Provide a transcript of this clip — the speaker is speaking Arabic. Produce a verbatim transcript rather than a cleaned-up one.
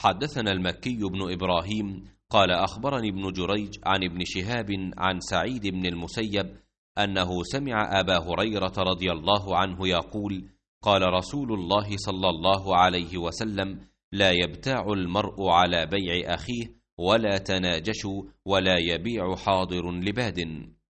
حدثنا المكي بن إبراهيم قال أخبرني ابن جريج عن ابن شهاب عن سعيد بن المسيب أنه سمع أبا هريرة رضي الله عنه يقول قال رسول الله صلى الله عليه وسلم لا يبتاع المرء على بيع أخيه ولا تناجشوا ولا يبيع حاضر لباد.